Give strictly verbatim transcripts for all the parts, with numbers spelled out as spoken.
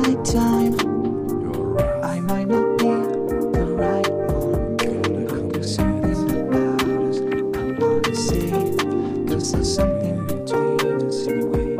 right time. You're right. I might not be the right one, but there's something about us I wanna say, 'cause there's something between us anyway.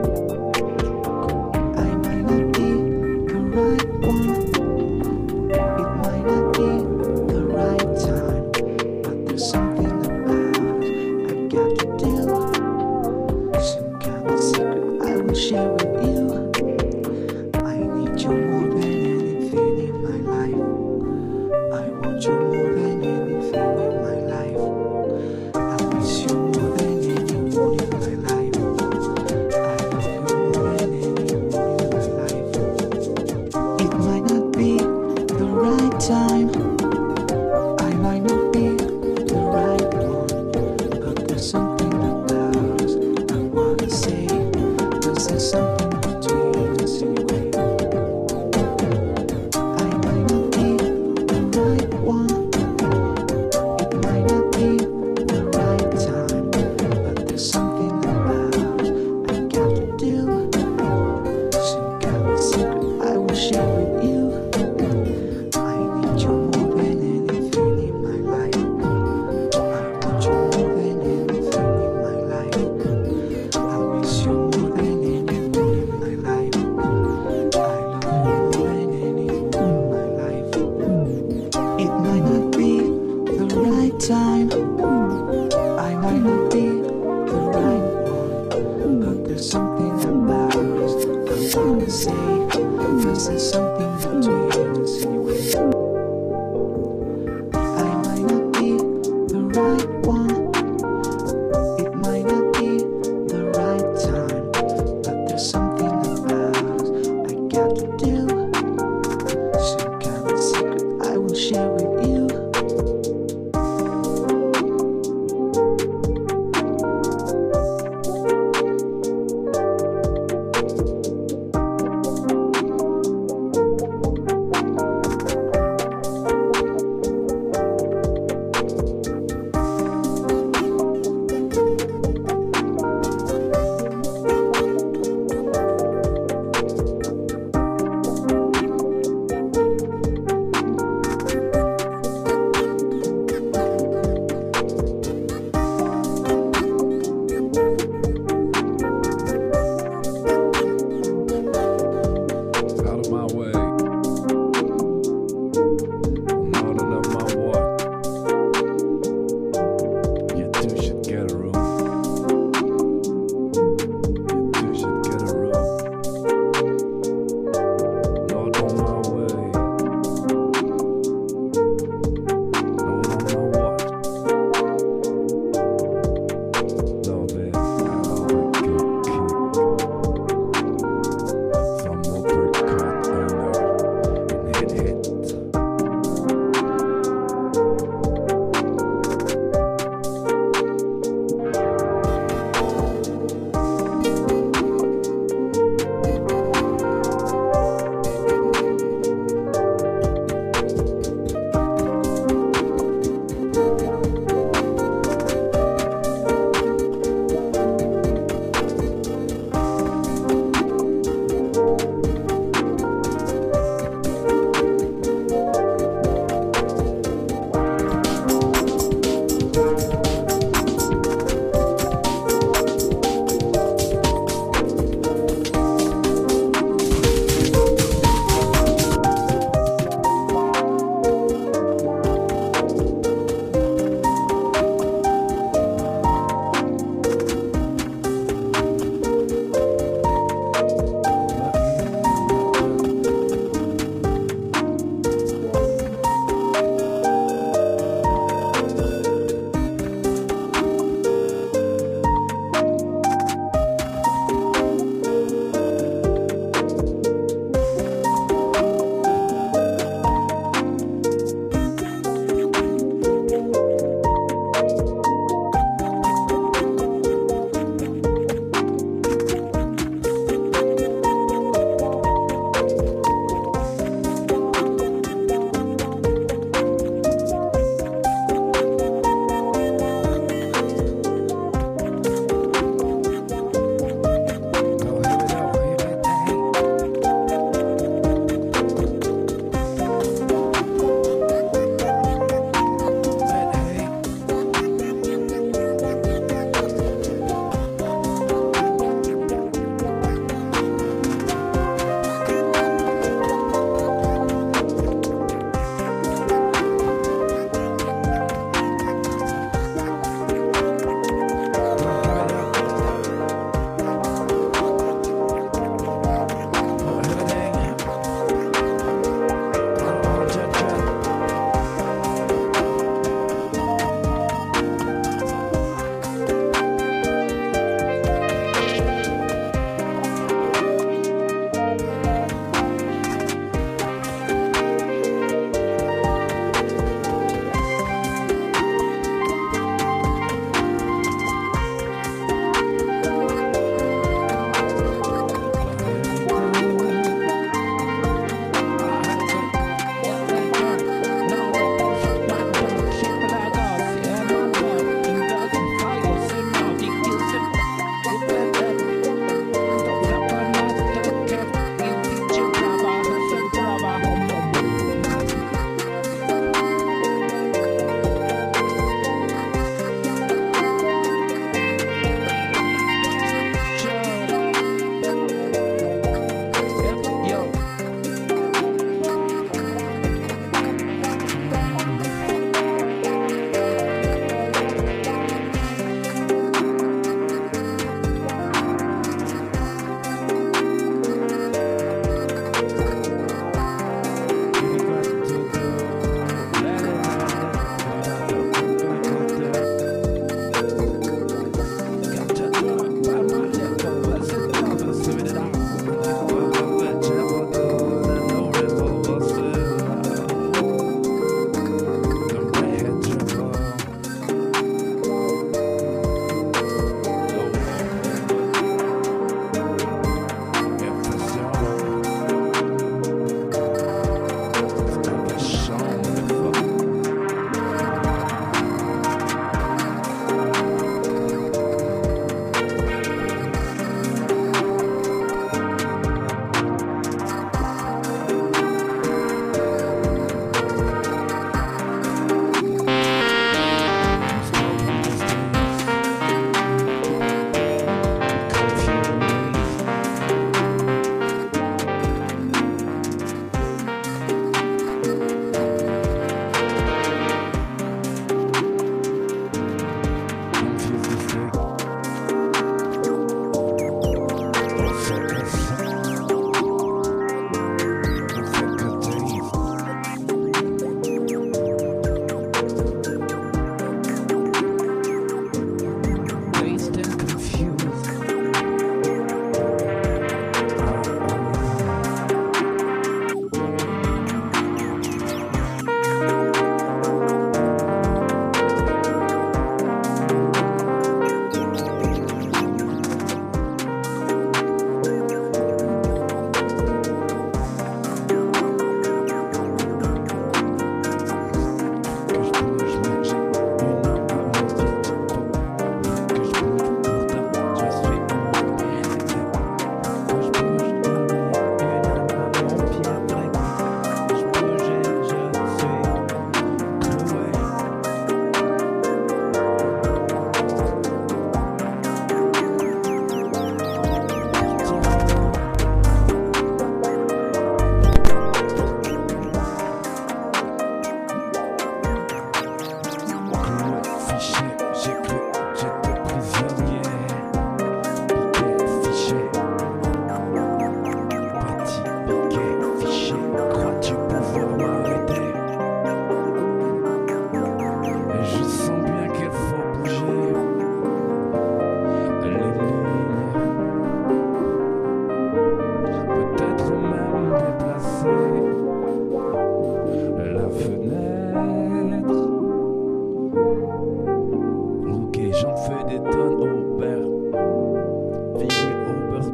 I might not be the right one, it might not be the right time, but there's something about us I got to do. Some kind of secret I will share with you. I need you more than anything in my life. I want you more than anything in my life. I miss you more than anyone in my life. I love you more than anyone in my life. It might not be the right time, I might not be the right one, but there's something about us I wanna say, 'cause there's something between us anyway. I might not be the right one, it might not be the right time, but there's something about us I got to do. Some kind of secret I will share with you. I need you more than anything in my life. I want you more than anything in my life. I miss you more than anyone in my life. I love you more than anyone in my life. It might not be the right time, I might not be the right one, but there's something about us I wanna say, 'cause there's something between us anyway. I might not be the right one, it might not be the right time, but there's something about us I got to do. Some kind of secret I will share with you.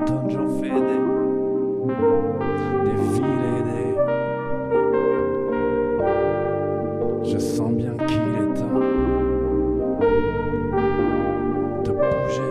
Don Fede, des filets des... Je sens bien qu'il est temps de bouger.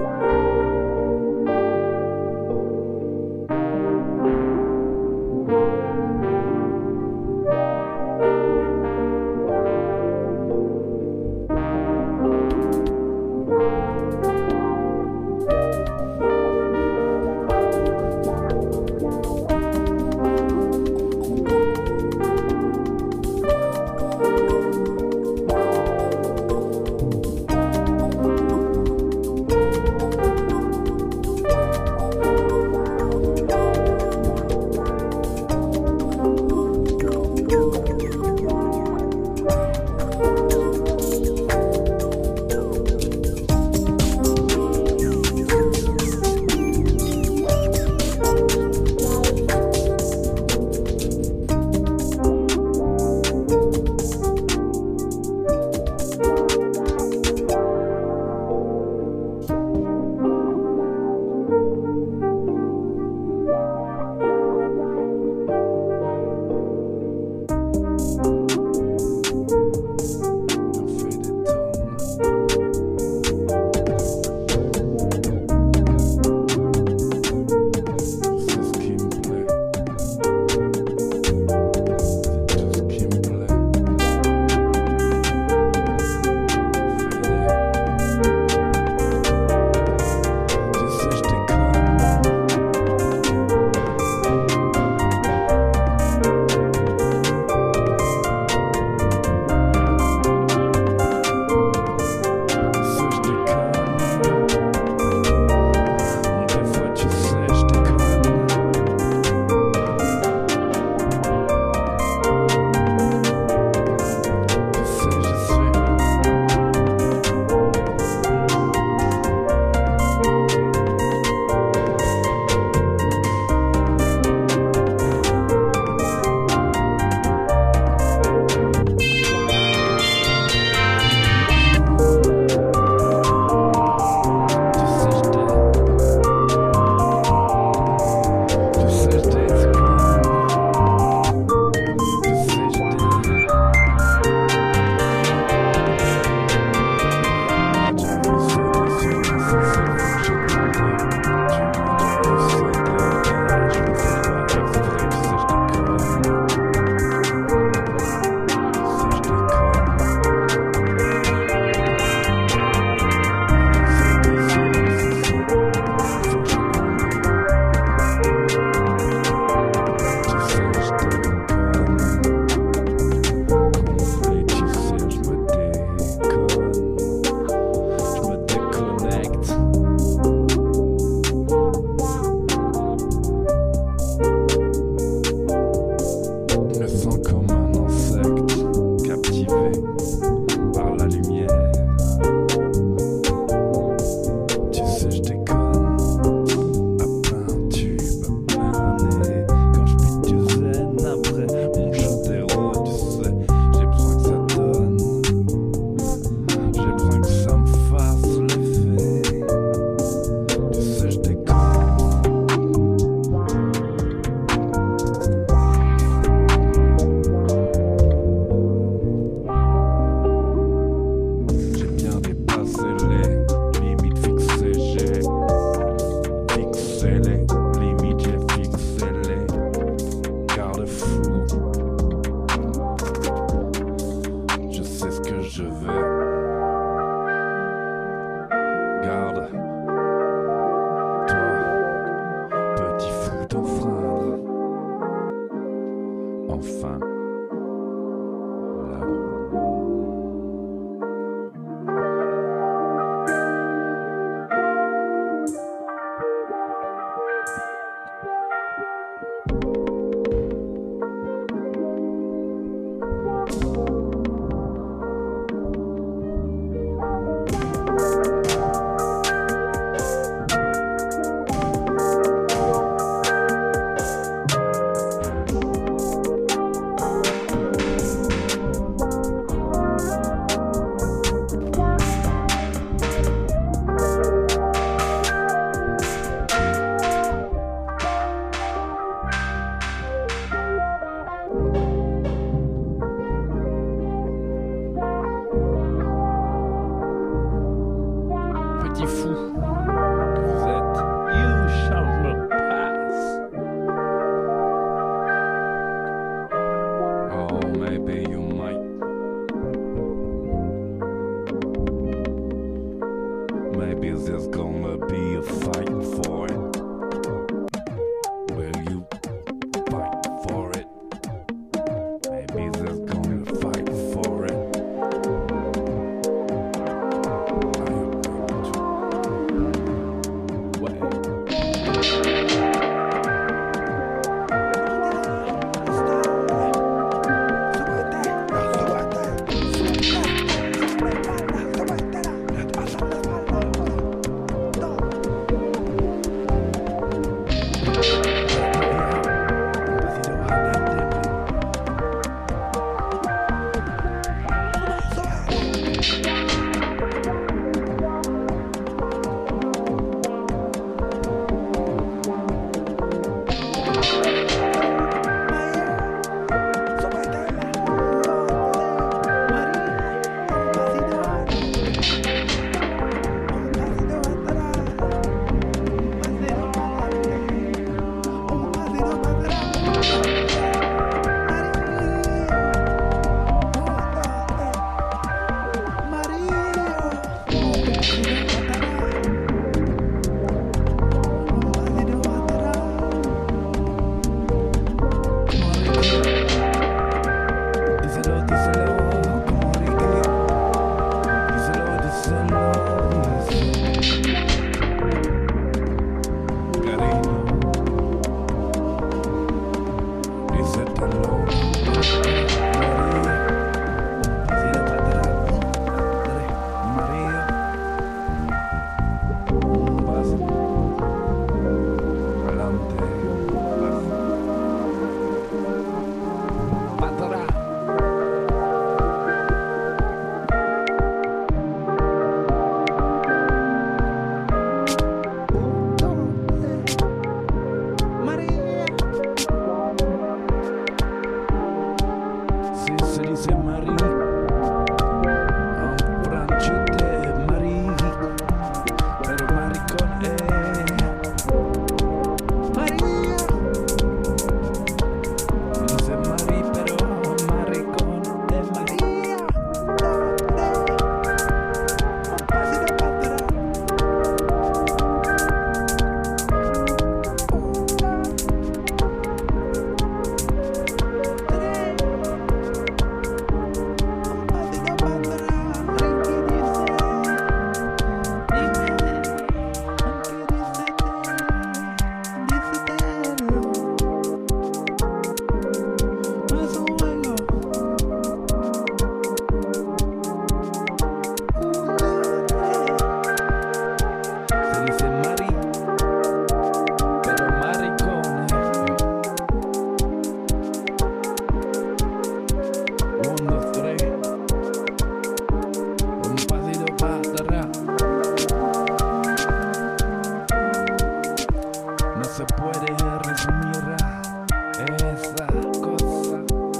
se puede resumir esa cosa,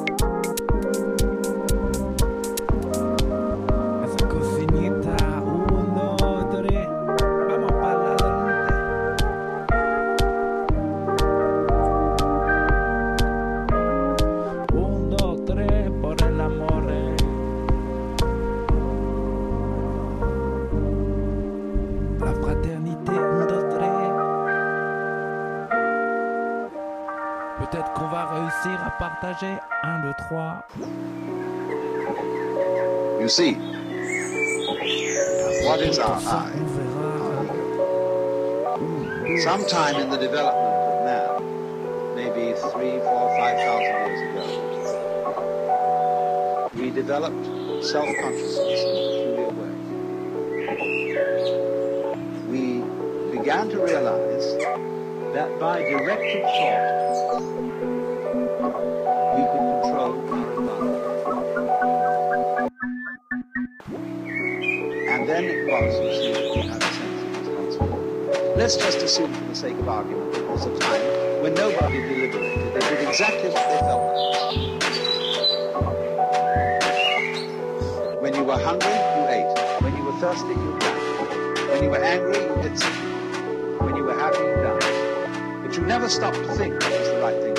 esa cocinita. Uno, tres, vamos para adelante. Un, dos, tres, por el amor. La fraternité, un, deux, tres. Peut-être qu'on va réussir à partager. Un, deux, trois. You see, what is our Ça, eye? on verra. Sometime in the development of man, maybe three, four, five thousand years ago, we developed self-consciousness in a peculiar way. We began to realize that by directed thought, we could control our environment. And then it was, you see, that we had a sense of responsibility. Let's just assume, for the sake of argument, there was a time when nobody deliberated. They did exactly what they felt. When you were hungry, you ate. When you were thirsty, you drank. When you were angry, you did something. When you were happy, you danced. But you never stopped to think what was the right thing